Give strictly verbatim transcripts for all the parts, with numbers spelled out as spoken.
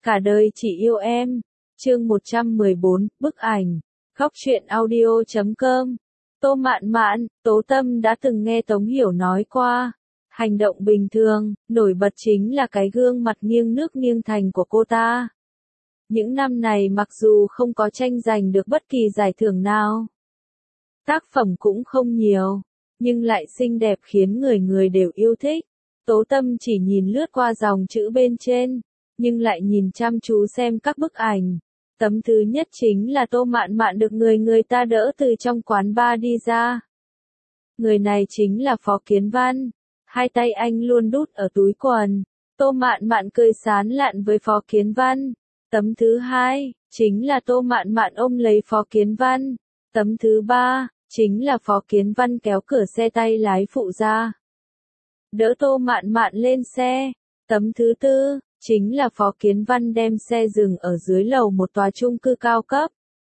Cả đời chỉ yêu em. Chương một trăm mười bốn, bức ảnh. Góc truyện audio chấm com. Tô Mạn Mạn, Tố Tâm đã từng nghe Tống Hiểu nói qua. Hành động bình thường, nổi bật chính là cái gương mặt nghiêng nước nghiêng thành của cô ta. Những năm này mặc dù không có tranh giành được bất kỳ giải thưởng nào, tác phẩm cũng không nhiều, nhưng lại xinh đẹp khiến người người đều yêu thích. Tố Tâm chỉ nhìn lướt qua dòng chữ bên trên, nhưng lại nhìn chăm chú xem các bức ảnh. Tấm thứ nhất chính là Tô Mạn Mạn được người người ta đỡ từ trong quán bar đi ra. Người này chính là Phó Kiến Văn. Hai tay anh luôn đút ở túi quần. Tô Mạn Mạn cười sán lạn với Phó Kiến Văn. Tấm thứ hai, chính là Tô Mạn Mạn ôm lấy Phó Kiến Văn. Tấm thứ ba, chính là Phó Kiến Văn kéo cửa xe tay lái phụ ra, đỡ Tô Mạn Mạn lên xe. Tấm thứ tư, chính là Phó Kiến Văn đem xe dừng ở dưới lầu một tòa chung cư cao cấp,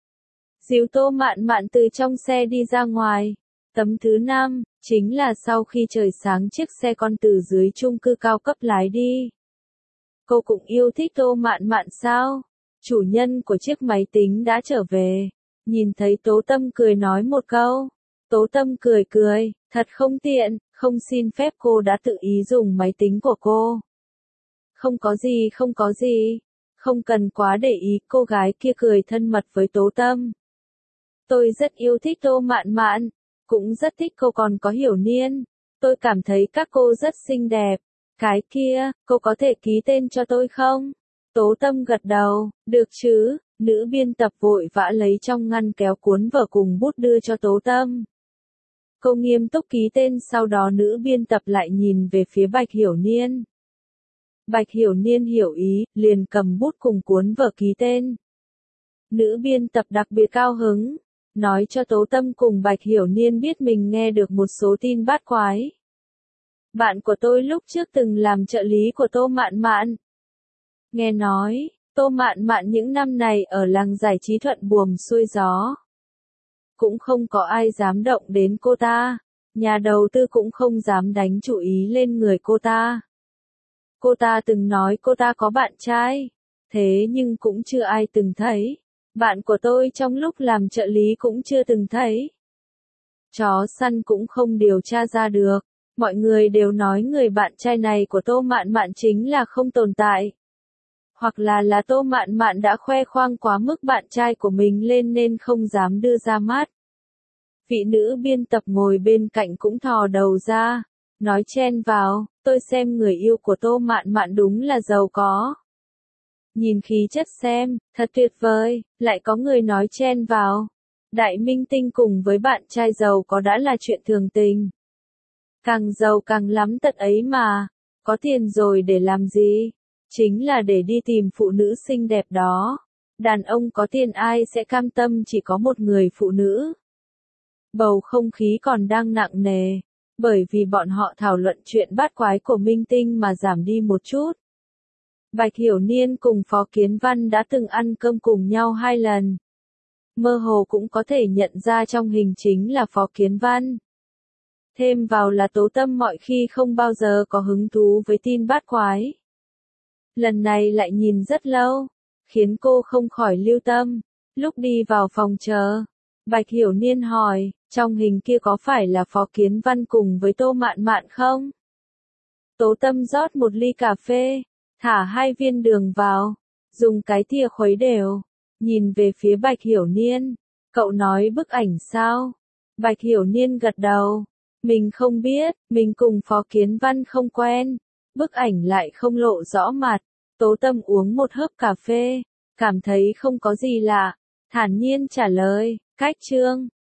dìu Tô Mạn Mạn từ trong xe đi ra ngoài. Tấm thứ năm, chính là sau khi trời sáng chiếc xe con từ dưới chung cư cao cấp lái đi. Cô cũng yêu thích Tô Mạn Mạn sao? Chủ nhân của chiếc máy tính đã trở về. Nhìn thấy Tố Tâm cười nói một câu. Tố Tâm cười cười, thật không tiện, không xin phép cô đã tự ý dùng máy tính của cô. Không có gì không có gì, không cần quá để ý. Cô gái kia cười thân mật với Tố Tâm. Tôi rất yêu thích Tô Mạn Mạn, cũng rất thích cô còn có Hiểu Niên. Tôi cảm thấy các cô rất xinh đẹp. Cái kia, cô có thể ký tên cho tôi không? Tố Tâm gật đầu, được chứ. Nữ biên tập vội vã lấy trong ngăn kéo cuốn vở cùng bút đưa cho Tố Tâm. Cô nghiêm túc ký tên, sau đó nữ biên tập lại nhìn về phía Bạch Hiểu Niên. Bạch Hiểu Niên hiểu ý, liền cầm bút cùng cuốn vở ký tên. Nữ biên tập đặc biệt cao hứng, nói cho Tố Tâm cùng Bạch Hiểu Niên biết mình nghe được một số tin bát quái. Bạn của tôi lúc trước từng làm trợ lý của Tô Mạn Mạn. Nghe nói, Tô Mạn Mạn những năm này ở làng giải trí thuận buồm xuôi gió. Cũng không có ai dám động đến cô ta. Nhà đầu tư cũng không dám đánh chủ ý lên người cô ta. Cô ta từng nói cô ta có bạn trai. Thế nhưng cũng chưa ai từng thấy. Bạn của tôi trong lúc làm trợ lý cũng chưa từng thấy. Chó săn cũng không điều tra ra được. Mọi người đều nói người bạn trai này của Tô Mạn Mạn chính là không tồn tại. Hoặc là là Tô Mạn Mạn đã khoe khoang quá mức bạn trai của mình lên nên không dám đưa ra mắt. Vị nữ biên tập ngồi bên cạnh cũng thò đầu ra, nói chen vào, tôi xem người yêu của Tô Mạn Mạn đúng là giàu có. Nhìn khí chất xem, thật tuyệt vời, lại có người nói chen vào. Đại minh tinh cùng với bạn trai giàu có đã là chuyện thường tình. Càng giàu càng lắm tật ấy mà, có tiền rồi để làm gì? Chính là để đi tìm phụ nữ xinh đẹp đó. Đàn ông có tiền ai sẽ cam tâm chỉ có một người phụ nữ. Bầu không khí còn đang nặng nề, bởi vì bọn họ thảo luận chuyện bát quái của minh tinh mà giảm đi một chút. Bạch Hiểu Niên cùng Phó Kiến Văn đã từng ăn cơm cùng nhau hai lần. Mơ hồ cũng có thể nhận ra trong hình chính là Phó Kiến Văn. Thêm vào là Tố Tâm mọi khi không bao giờ có hứng thú với tin bát quái. Lần này lại nhìn rất lâu, khiến cô không khỏi lưu tâm. Lúc đi vào phòng chờ, Bạch Hiểu Niên hỏi, trong hình kia có phải là Phó Kiến Văn cùng với Tô Mạn Mạn không? Tố Tâm rót một ly cà phê, thả hai viên đường vào, dùng cái thìa khuấy đều, nhìn về phía Bạch Hiểu Niên. Cậu nói bức ảnh sao? Bạch Hiểu Niên gật đầu. Mình không biết, mình cùng Phó Kiến Văn không quen. Bức ảnh lại không lộ rõ mặt. Tố Tâm uống một hớp cà phê, cảm thấy không có gì lạ, thản nhiên trả lời, cách chương,